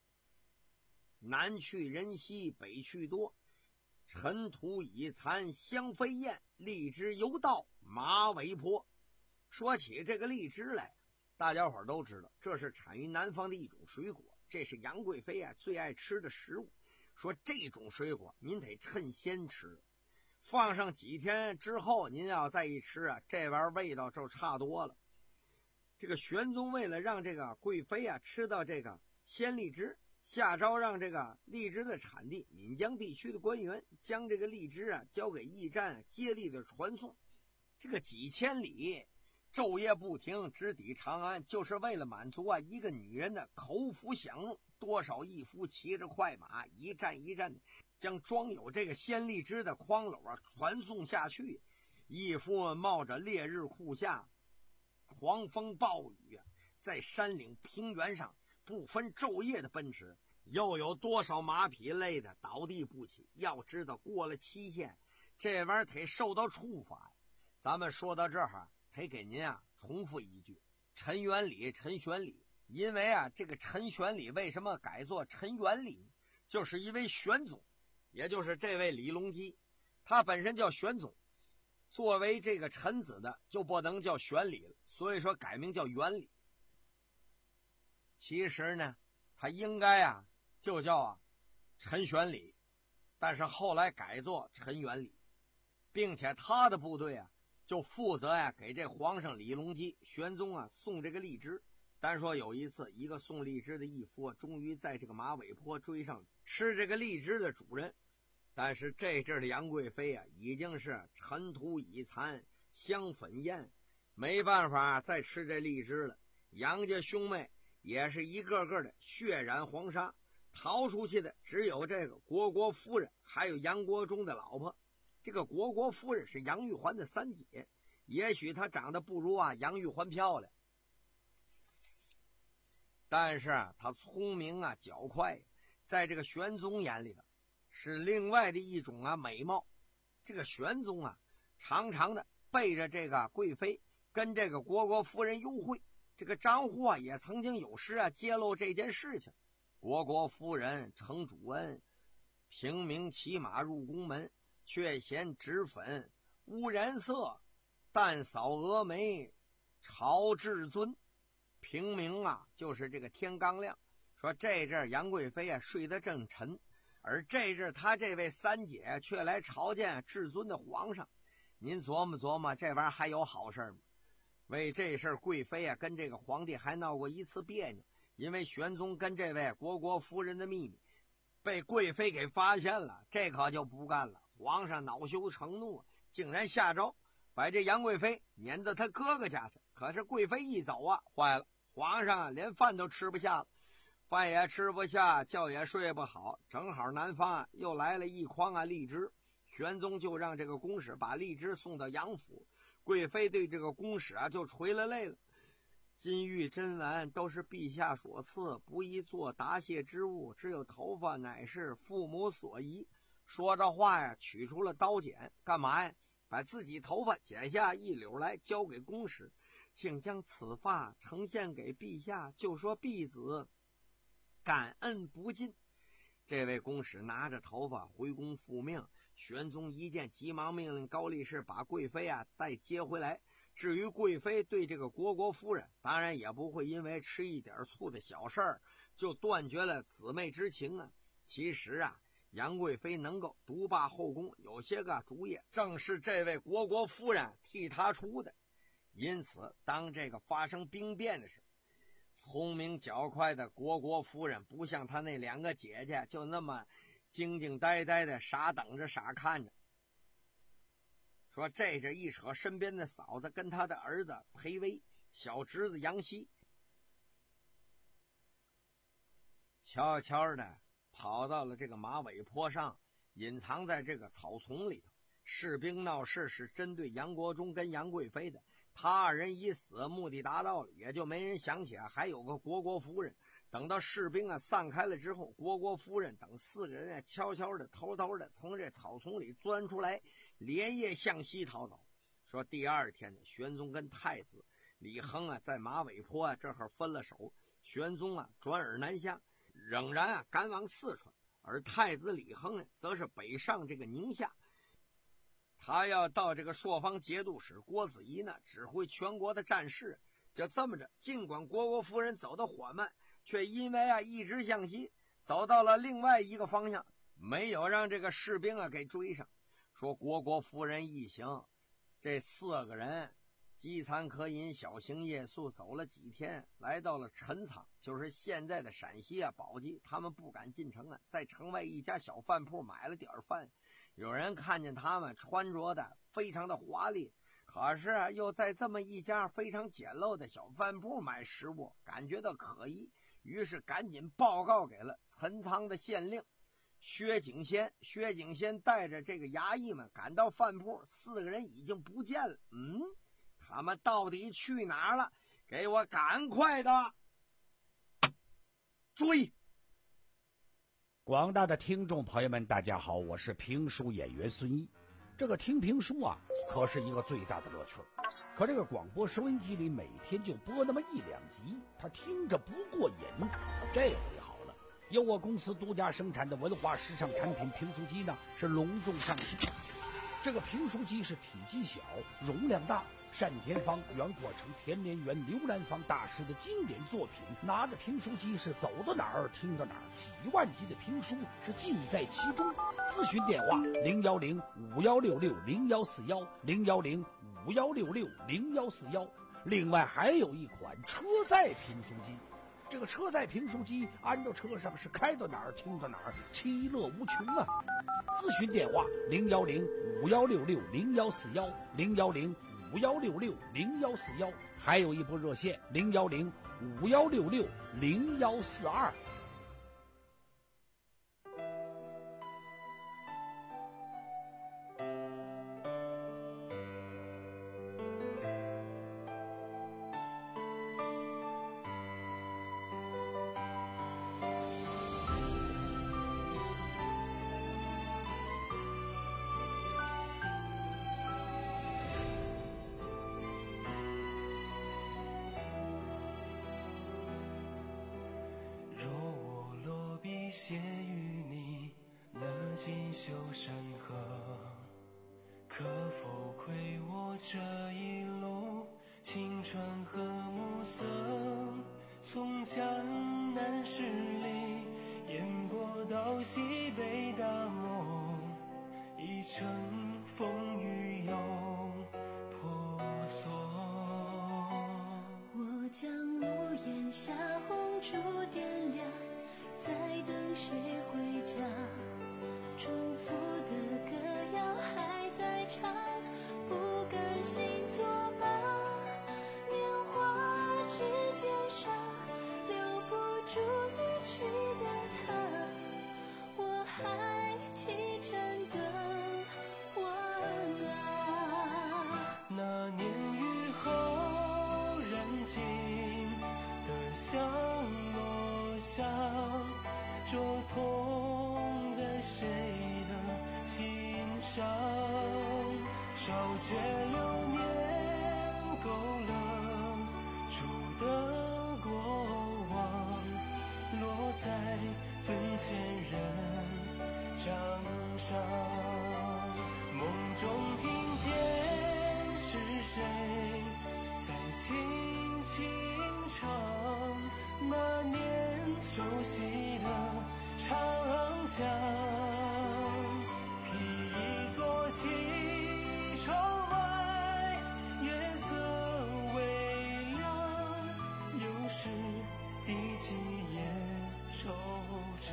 南去人稀北去多，尘土已残香飞燕，荔枝犹到马尾坡。说起这个荔枝来，大家伙都知道，这是产于南方的一种水果，这是杨贵妃啊最爱吃的食物。说这种水果您得趁鲜吃，放上几天之后您要再一吃啊，这玩意儿味道就差多了。这个玄宗为了让这个贵妃啊吃到这个鲜荔枝，下诏让这个荔枝的产地岷江地区的官员将这个荔枝啊交给驿站接力的传送。这个几千里昼夜不停直抵长安，就是为了满足啊一个女人的口腹享用。多少义夫骑着快马一站一站将装有这个鲜荔枝的筐篓啊传送下去，义夫们冒着烈日酷夏、狂风暴雨啊，在山岭平原上不分昼夜的奔驰，又有多少马匹累的倒地不起。要知道过了期限，这玩意儿得受到处罚。咱们说到这儿得给您啊重复一句：陈元礼，陈玄礼。因为啊，这个陈玄礼为什么改作陈元礼，就是因为玄宗，也就是这位李隆基，他本身叫玄宗，作为这个臣子的就不能叫玄礼了，所以说改名叫元礼。其实呢，他应该啊就叫啊陈玄礼，但是后来改作陈元礼，并且他的部队啊就负责呀、啊、给这皇上李隆基玄宗啊送这个荔枝。单说有一次，一个送荔枝的义夫终于在这个马尾坡追上吃这个荔枝的主人，但是这阵的杨贵妃啊已经是尘土已残香粉艳，没办法再吃这荔枝了。杨家兄妹也是一个个的血染黄沙，逃出去的只有这个国国夫人，还有杨国忠的老婆。这个国国夫人是杨玉环的三姐，也许她长得不如啊杨玉环漂亮，但是啊她聪明啊狡快，在这个玄宗眼里的是另外的一种啊美貌。这个玄宗啊常常的背着这个贵妃跟这个国国夫人幽会，这个张祜啊也曾经有时啊揭露这件事情。国国夫人承主恩，平明骑马入宫门，却嫌脂粉污染色，淡扫蛾眉朝至尊。平明啊就是这个天刚亮，说这阵杨贵妃啊睡得正沉，而这阵他这位三姐却来朝见至尊的皇上。您琢磨琢磨，这玩意儿还有好事吗？为这事贵妃啊跟这个皇帝还闹过一次别扭，因为玄宗跟这位国国夫人的秘密被贵妃给发现了，这可就不干了。皇上恼羞成怒，竟然下诏把这杨贵妃撵到他哥哥家去。可是贵妃一走啊，坏了，皇上啊连饭都吃不下了，饭也吃不下，觉也睡不好。正好南方啊又来了一筐啊荔枝，玄宗就让这个公使把荔枝送到杨府。贵妃对这个公使啊就垂了泪了。金玉珍玩都是陛下所赐，不宜做答谢之物，只有头发乃是父母所遗。 说着话呀，取出了刀剪，干嘛呀？把自己头发剪下一绺来，交给公使，请将此发呈现给陛下，就说婢子感恩不尽。这位公使拿着头发回宫复命，玄宗一见，急忙命令高力士把贵妃啊带接回来。至于贵妃对这个虢国夫人，当然也不会因为吃一点醋的小事儿就断绝了姊妹之情啊。其实啊，杨贵妃能够独霸后宫，有些个主意正是这位虢国夫人替她出的。因此，当这个发生兵变的时候，聪明较快的虢国夫人不像她那两个姐姐就那么静静呆呆的傻等着傻看着。说这是一扯身边的嫂子跟他的儿子裴威，小侄子杨希，悄悄的跑到了这个马尾坡上，隐藏在这个草丛里头。士兵闹事是针对杨国忠跟杨贵妃的，他二人一死，目的达到了，也就没人想起来还有个虢国夫人。等到士兵啊散开了之后，虢国夫人等四个人啊悄悄的偷偷的从这草丛里钻出来，连夜向西逃走。说第二天呢，玄宗跟太子李亨啊在马尾坡啊这会儿分了手，玄宗啊转而南下，仍然啊赶往四川，而太子李亨呢则是北上这个宁夏。他要到这个朔方节度使郭子仪呢指挥全国的战事。就这么着，尽管虢国夫人走得缓慢，却因为啊一直向西，走到了另外一个方向，没有让这个士兵啊给追上。说虢国夫人一行这四个人饥餐渴饮，小行夜宿，走了几天，来到了陈仓，就是现在的陕西啊宝鸡。他们不敢进城啊，在城外一家小饭铺买了点饭。有人看见他们穿着的非常的华丽，可是啊又在这么一家非常简陋的小饭铺买食物，感觉到可疑，于是赶紧报告给了陈仓的县令薛景先。薛景先带着这个衙役们赶到饭铺，四个人已经不见了。嗯，他们到底去哪儿了？给我赶快的追！ 广大的听众朋友们，大家好，我是评书演员孙一。这个听评书啊，可是一个最大的乐趣。可这个广播收音机里每天就播那么一两集，他听着不过瘾。这回好了，由我公司独家生产的文化时尚产品评书机呢，是隆重上市。这个评书机是体积小，容量大，单田芳、袁国成、田连元、刘兰芳大师的经典作品。拿着评书机是走到哪儿听到哪儿，几万集的评书是尽在其中。咨询电话零幺零五幺六六零幺四幺零幺零五幺六六零幺四幺。另外还有一款车载评书机，这个车载评书机安到车上是开到哪儿听到哪儿，其乐无穷啊！咨询电话零幺零五幺六六零幺四幺零幺零五幺六六零幺四幺，还有一部热线零幺零五幺六六零幺四二。 写与你那锦绣山河，可否亏我这一路青春和暮色？从江南十里烟波到西北大漠，一程风雨又婆娑。 我将屋檐下红烛点亮，在等谁回家，重复的歌谣还在唱，不甘心作罢，年华指尖上留不住离去的他，我还提着灯晚啊。 那年雨后人静的香落下，这痛在谁上，烧却流年勾勒出的过往，落在坟前人掌上。梦中听见是谁在轻轻唱那年熟悉的长巷，披一座西窗外，月色微凉，又是第几夜惆怅。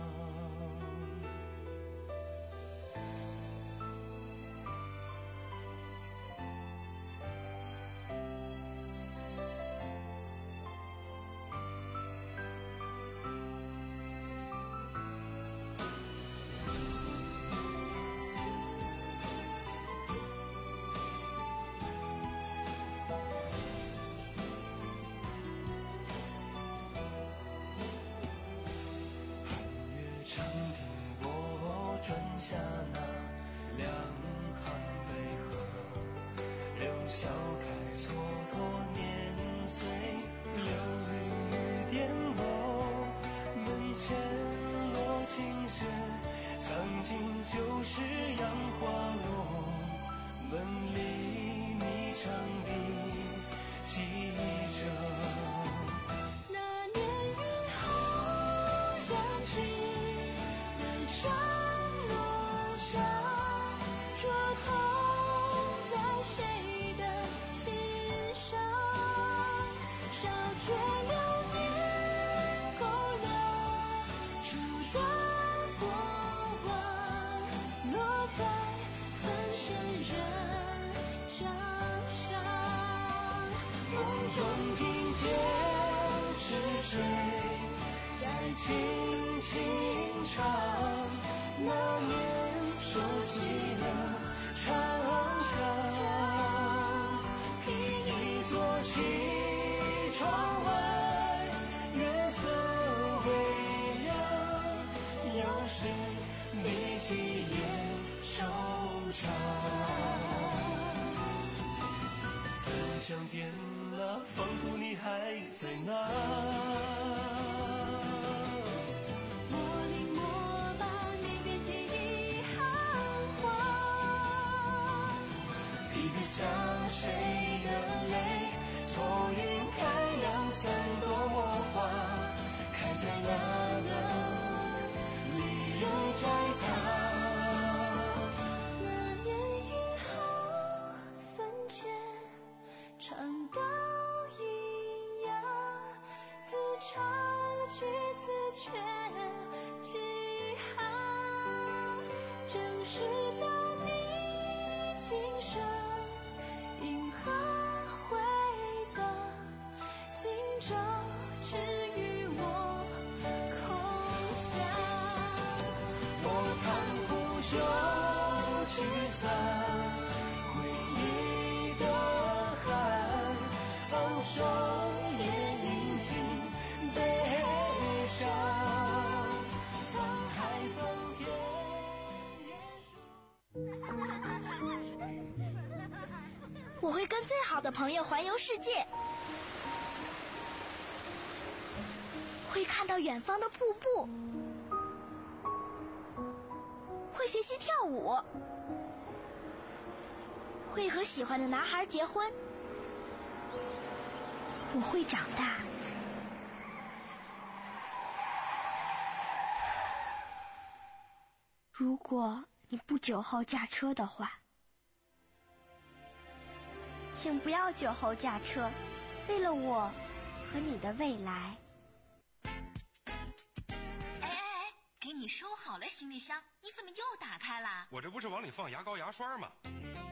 转下那两行悲河，留笑开蹉跎年岁，流雨颠落，门前落晴雪，藏进旧时杨花落，门里你长笛记着。轻轻唱那年熟悉的长巷，披一座西窗外，月色微凉，又是第几夜惆怅。分享点了，仿佛你还在那。像谁的泪，错云开两三朵花，开在那个离人摘塔。 那年雨后坟前，唱到咿呀，自嘲句自却几行，正是到你轻声。何回的今朝，只与我空想。 我看苦酒聚散，回忆的寒，昂首也饮尽悲伤。沧海桑田， 我会跟最好的朋友环游世界，会看到远方的瀑布，会学习跳舞，会和喜欢的男孩结婚。我会长大。如果你不酒后驾车的话，请不要酒后驾车，为了我和你的未来。 哎哎哎，给你收好了行李箱，你怎么又打开了？ 我这不是往里放牙膏牙刷吗？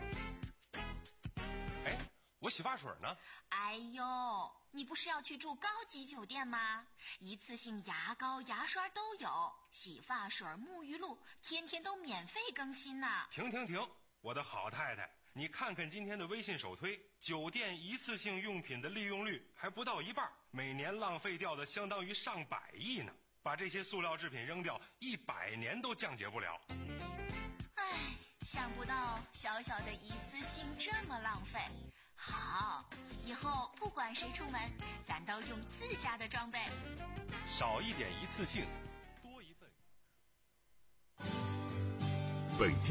哎，我洗发水呢？ 哎呦，你不是要去住高级酒店吗？一次性牙膏牙刷都有，洗发水沐浴露天天都免费更新呢。 停停停，我的好太太，你看看今天的微信首推，酒店一次性用品的利用率还不到一半，每年浪费掉的相当于上百亿呢。把这些塑料制品扔掉，一百年都降解不了。 唉， 想不到小小的一次性这么浪费。好，以后不管谁出门，咱都用自家的装备。 少一点一次性，多一份。 北京